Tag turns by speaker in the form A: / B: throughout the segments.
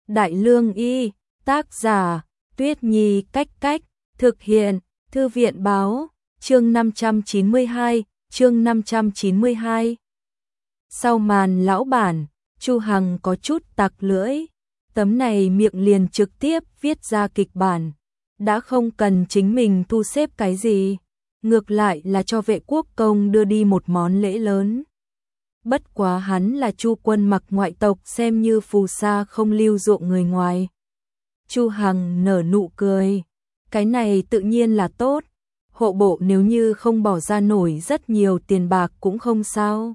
A: Đại Lương Y, tác giả, Tuyết Nhi Cách Cách, thực hiện, Thư viện Báo, chương 592. Sau màn lão bản, Chu Hằng có chút tặc lưỡi, tấm này miệng liền trực tiếp viết ra kịch bản, đã không cần chính mình thu xếp cái gì, ngược lại là cho Vệ Quốc Công đưa đi một món lễ lớn. Bất quá hắn là Chu Quân Mặc ngoại tộc, xem như phù sa không lưu dụng người ngoài. Chu Hằng nở nụ cười, cái này tự nhiên là tốt, hộ bộ nếu như không bỏ ra nổi rất nhiều tiền bạc cũng không sao.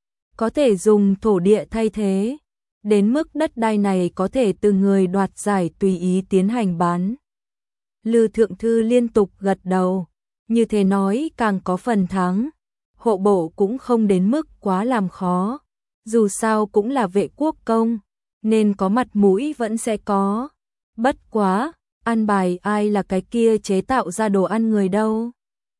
A: Có thể dùng thổ địa thay thế, đến mức đất đai này có thể từ người đoạt giải tùy ý tiến hành bán. Lư Thượng Thư liên tục gật đầu, như thế nói càng có phần thắng. Hộ bộ cũng không đến mức quá làm khó, dù sao cũng là Vệ Quốc Công, nên có mặt mũi vẫn sẽ có. Bất quá, an bài ai là cái kia chế tạo ra đồ ăn người đâu.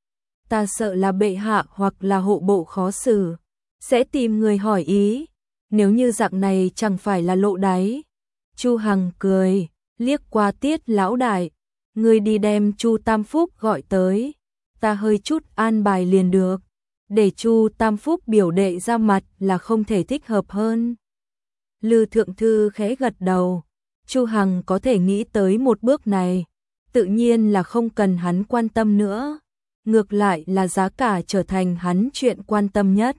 A: Ta sợ là bệ hạ hoặc là hộ bộ khó xử, sẽ tìm người hỏi ý, nếu như dạng này chẳng phải là lộ đáy. Chu Hằng cười, liếc qua Tiết lão đại, người đi đem Chu Tam Phúc gọi tới, ta hơi chút an bài liền được. Để Chu Tam Phúc biểu đệ ra mặt là không thể thích hợp hơn. Lư Thượng Thư khẽ gật đầu, Chu Hằng có thể nghĩ tới một bước này, tự nhiên là không cần hắn quan tâm nữa, ngược lại là giá cả trở thành hắn chuyện quan tâm nhất.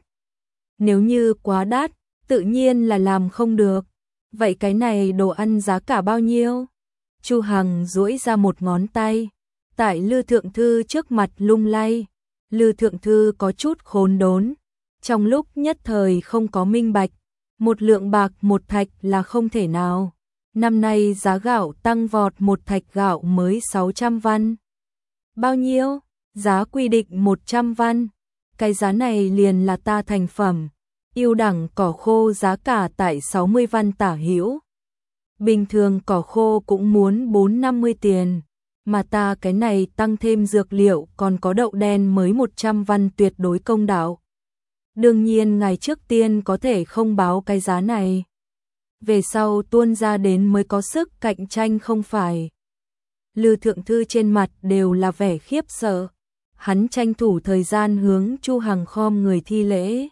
A: Nếu như quá đắt, tự nhiên là làm không được. Vậy cái này đồ ăn giá cả bao nhiêu? Chu Hằng duỗi ra một ngón tay, tại Lư Thượng Thư trước mặt lung lay. Lư Thượng Thư có chút khốn đốn, trong lúc nhất thời không có minh bạch, một lượng bạc một thạch là không thể nào. Năm nay giá gạo tăng vọt, một thạch gạo mới 600 văn. Bao nhiêu? Giá quy định 100 văn. Cái giá này liền là ta thành phẩm. Ưu đẳng cỏ khô giá cả tại 60 văn tả hữu. Bình thường cỏ khô cũng muốn 4-50 tiền. Mà ta cái này tăng thêm dược liệu còn có đậu đen mới 100 văn, tuyệt đối công đạo. Đương nhiên ngày trước tiên có thể không báo cái giá này, về sau tuôn ra đến mới có sức cạnh tranh không phải. Lư Thượng Thư trên mặt đều là vẻ khiếp sợ, hắn tranh thủ thời gian hướng Chu Hằng khom người thi lễ.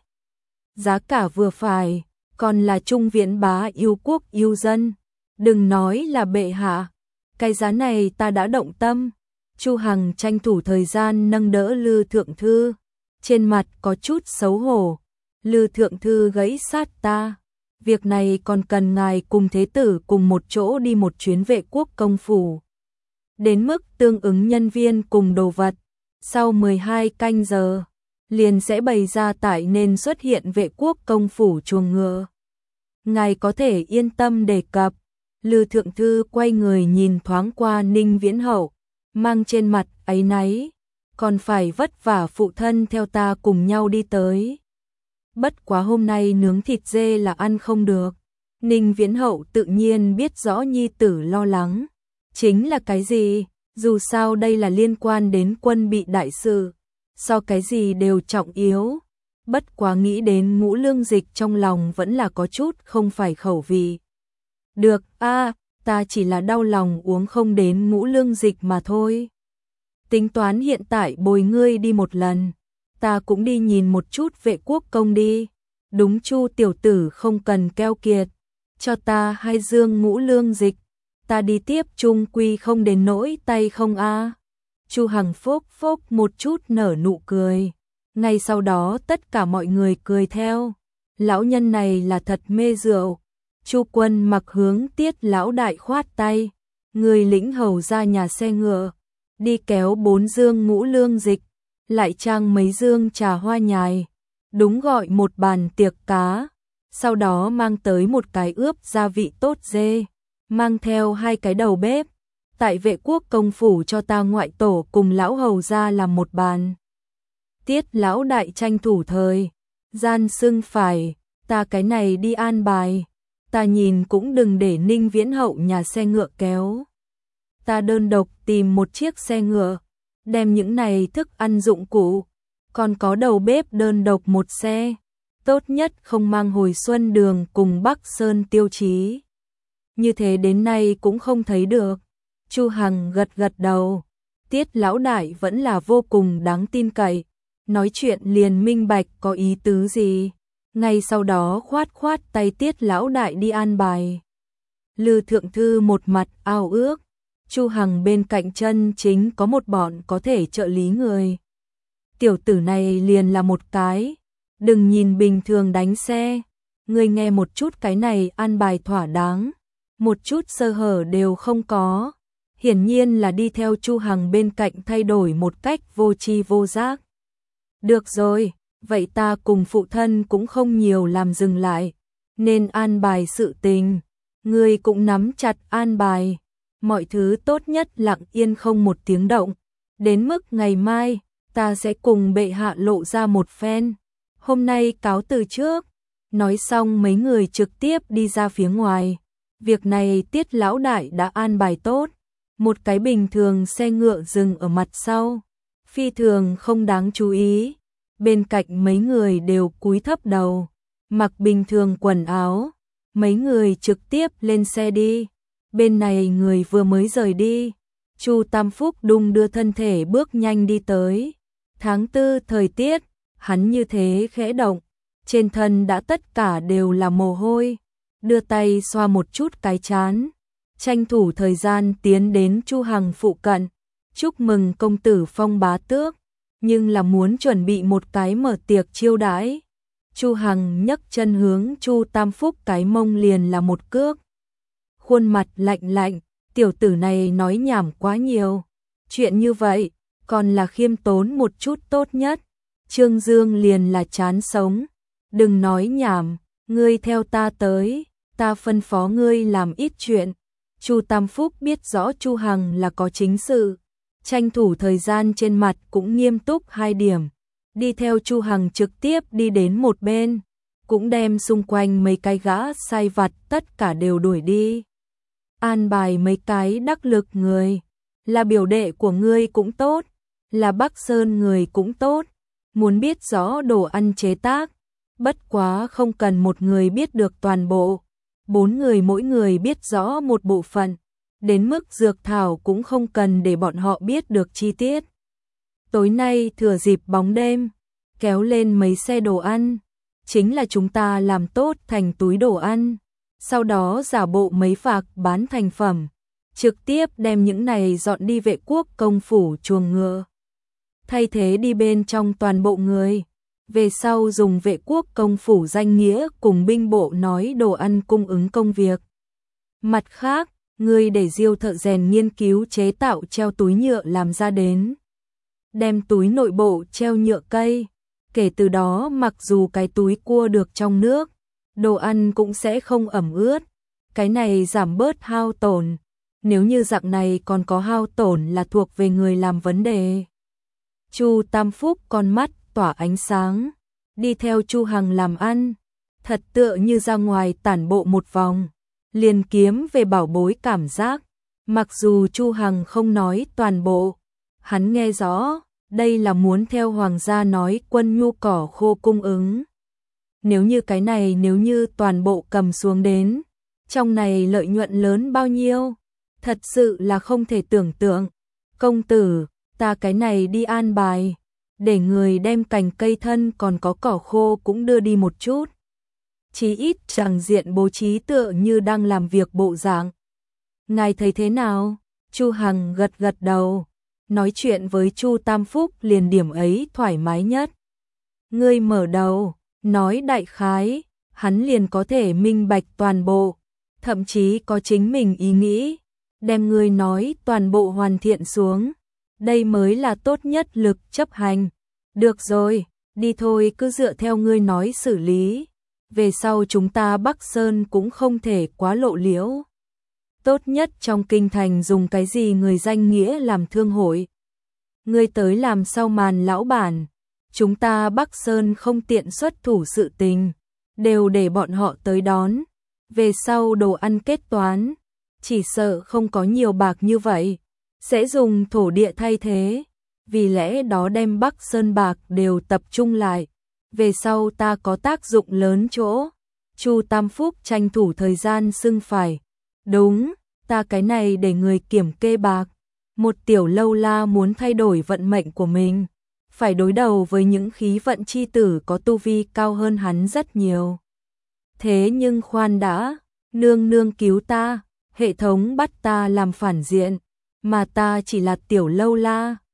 A: Giá cả vừa phải, còn là Trung Viễn bá yêu quốc yêu dân, đừng nói là bệ hạ. Cái giá này ta đã động tâm. Chu Hằng tranh thủ thời gian nâng đỡ Lư Thượng Thư, trên mặt có chút xấu hổ. Lư Thượng Thư gãy sát ta, việc này còn cần ngài cùng thế tử cùng một chỗ đi một chuyến Vệ Quốc Công phủ. Đến mức tương ứng nhân viên cùng đồ vật, sau 12 canh giờ, liền sẽ bày ra tại nên xuất hiện Vệ Quốc Công phủ chuồng ngựa. Ngài có thể yên tâm đề cập. Lư Thượng Thư quay người nhìn thoáng qua Ninh Viễn Hậu, mang trên mặt áy náy, còn phải vất vả phụ thân theo ta cùng nhau đi tới. Bất quá hôm nay nướng thịt dê là ăn không được. Ninh Viễn Hậu tự nhiên biết rõ nhi tử lo lắng. Chính là cái gì? Dù sao đây là liên quan đến quân bị đại sự, so cái gì đều trọng yếu. Bất quá nghĩ đến Ngũ Lương Dịch trong lòng vẫn là có chút không phải khẩu vị. Được ta chỉ là đau lòng uống không đến Ngũ Lương Dịch mà thôi. Tính toán hiện tại bồi ngươi đi một lần, ta cũng đi nhìn một chút Vệ Quốc Công đi. Đúng, Chu tiểu tử không cần keo kiệt, cho ta 2 dương Ngũ Lương Dịch, ta đi tiếp chung quy không đến nỗi tay không a. Chu Hằng phốc phốc một chút nở nụ cười, ngay sau đó tất cả mọi người cười theo. Lão nhân này là thật mê rượu. Chu Quân Mặc hướng Tiết lão đại khoát tay, người lĩnh hầu ra nhà xe ngựa, đi kéo 4 dương Ngũ Lương Dịch, lại trang mấy dương trà hoa nhài, đúng gọi một bàn tiệc cá, sau đó mang tới một cái ướp gia vị tốt dê, mang theo 2 cái đầu bếp, tại Vệ Quốc Công phủ cho ta ngoại tổ cùng lão hầu ra làm một bàn. Tiết lão đại tranh thủ thời gian xưng phải, ta cái này đi an bài. Ta nhìn cũng đừng để Ninh Viễn Hậu nhà xe ngựa kéo. Ta đơn độc tìm một chiếc xe ngựa, đem những này thức ăn dụng cụ, còn có đầu bếp đơn độc một xe, tốt nhất không mang hồi Xuân Đường cùng Bắc Sơn Tiêu Chí. như thế đến nay cũng không thấy được. Chu Hằng gật gật đầu, Tiết lão đại vẫn là vô cùng đáng tin cậy, nói chuyện liền minh bạch có ý tứ gì. Ngay sau đó khoát khoát tay Tiết lão đại đi an bài. Lư thượng thư một mặt ao ước, Chu Hằng bên cạnh chân chính có một bọn có thể trợ lý người. Tiểu tử này liền là một cái, đừng nhìn bình thường đánh xe, người nghe một chút cái này an bài thỏa đáng, một chút sơ hở đều không có. Hiển nhiên là đi theo Chu Hằng bên cạnh thay đổi một cách vô tri vô giác. Được rồi, vậy ta cùng phụ thân cũng không nhiều làm dừng lại, nên an bài sự tình, ngươi cũng nắm chặt an bài, mọi thứ tốt nhất lặng yên không một tiếng động, đến mức ngày mai, ta sẽ cùng bệ hạ lộ ra một phen, hôm nay cáo từ trước. Nói xong mấy người trực tiếp đi ra phía ngoài, việc này Tiết lão đại đã an bài tốt, một cái bình thường xe ngựa dừng ở mặt sau, phi thường không đáng chú ý. Bên cạnh mấy người đều cúi thấp đầu, mặc bình thường quần áo, mấy người trực tiếp lên xe đi. Bên này người vừa mới rời đi, Chu Tam Phúc đung đưa thân thể bước nhanh đi tới. Tháng 4 thời tiết, hắn như thế khẽ động, trên thân đã tất cả đều là mồ hôi, đưa tay xoa một chút cái trán, tranh thủ thời gian tiến đến Chu Hằng phụ cận, chúc mừng công tử Phong bá tước, nhưng là muốn chuẩn bị một cái mở tiệc chiêu đãi. Chu Hằng nhấc chân hướng Chu Tam Phúc cái mông liền là một cước. Khuôn mặt lạnh lạnh, tiểu tử này nói nhảm quá nhiều, chuyện như vậy, còn là khiêm tốn một chút tốt nhất. Trương Dương liền là chán sống, đừng nói nhảm, ngươi theo ta tới, ta phân phó ngươi làm ít chuyện. Chu Tam Phúc biết rõ Chu Hằng là có chính sự, tranh thủ thời gian trên mặt cũng nghiêm túc 2 điểm, đi theo Chu Hằng trực tiếp đi đến một bên, cũng đem xung quanh mấy cái gã sai vặt tất cả đều đuổi đi. An bài mấy cái đắc lực người, là biểu đệ của ngươi cũng tốt, là Bắc Sơn người cũng tốt, muốn biết rõ đồ ăn chế tác, bất quá không cần một người biết được toàn bộ, 4 người mỗi người biết rõ một bộ phận, đến mức dược thảo cũng không cần để bọn họ biết được chi tiết. Tối nay thừa dịp bóng đêm, kéo lên mấy xe đồ ăn, chính là chúng ta làm tốt thành túi đồ ăn, sau đó giả bộ mấy phạc bán thành phẩm, trực tiếp đem những này dọn đi Vệ Quốc công phủ chuồng ngựa, thay thế đi bên trong toàn bộ người. Về sau dùng Vệ Quốc công phủ danh nghĩa cùng binh bộ nói đồ ăn cung ứng công việc. Mặt khác, người để Diêu thợ rèn nghiên cứu chế tạo treo túi nhựa làm ra đến. Đem túi nội bộ treo nhựa cây, kể từ đó mặc dù cái túi cua được trong nước, đồ ăn cũng sẽ không ẩm ướt. Cái này giảm bớt hao tổn, nếu như dạng này còn có hao tổn là thuộc về người làm vấn đề. Chu Tam Phúc con mắt tỏa ánh sáng, đi theo Chu Hằng làm ăn, thật tựa như ra ngoài tản bộ một vòng, liền kiếm về bảo bối cảm giác. Mặc dù Chu Hằng không nói toàn bộ, hắn nghe rõ, đây là muốn theo hoàng gia nói quân nhu cỏ khô cung ứng. Nếu như cái này nếu như toàn bộ cầm xuống đến, trong này lợi nhuận lớn bao nhiêu, thật sự là không thể tưởng tượng. Công tử, ta cái này đi an bài, để người đem cành cây thân còn có cỏ khô cũng đưa đi một chút. Chí ít tràng diện bố trí tựa như đang làm việc bộ dạng. Ngài thấy thế nào? Chu Hằng gật gật đầu, nói chuyện với Chu Tam Phúc liền điểm ấy thoải mái nhất. Ngươi mở đầu, nói đại khái, hắn liền có thể minh bạch toàn bộ, thậm chí có chính mình ý nghĩ, đem ngươi nói toàn bộ hoàn thiện xuống. Đây mới là tốt nhất lực chấp hành. Được rồi, đi thôi, cứ dựa theo ngươi nói xử lý. Về sau chúng ta Bắc Sơn cũng không thể quá lộ liễu. Tốt nhất trong kinh thành dùng cái gì người danh nghĩa làm thương hội. Ngươi tới làm sau màn lão bản. Chúng ta Bắc Sơn không tiện xuất thủ sự tình, đều để bọn họ tới đón. Về sau đồ ăn kết toán, chỉ sợ không có nhiều bạc như vậy, sẽ dùng thổ địa thay thế. Vì lẽ đó đem Bắc Sơn bạc đều tập trung lại. Về sau ta có tác dụng lớn chỗ. Chu Tam Phúc tranh thủ thời gian xưng phải. Đúng, ta cái này để người kiểm kê bạc. Một tiểu lâu la muốn thay đổi vận mệnh của mình, phải đối đầu với những khí vận chi tử có tu vi cao hơn hắn rất nhiều. Thế nhưng khoan đã, nương nương cứu ta, hệ thống bắt ta làm phản diện, mà ta chỉ là tiểu lâu la,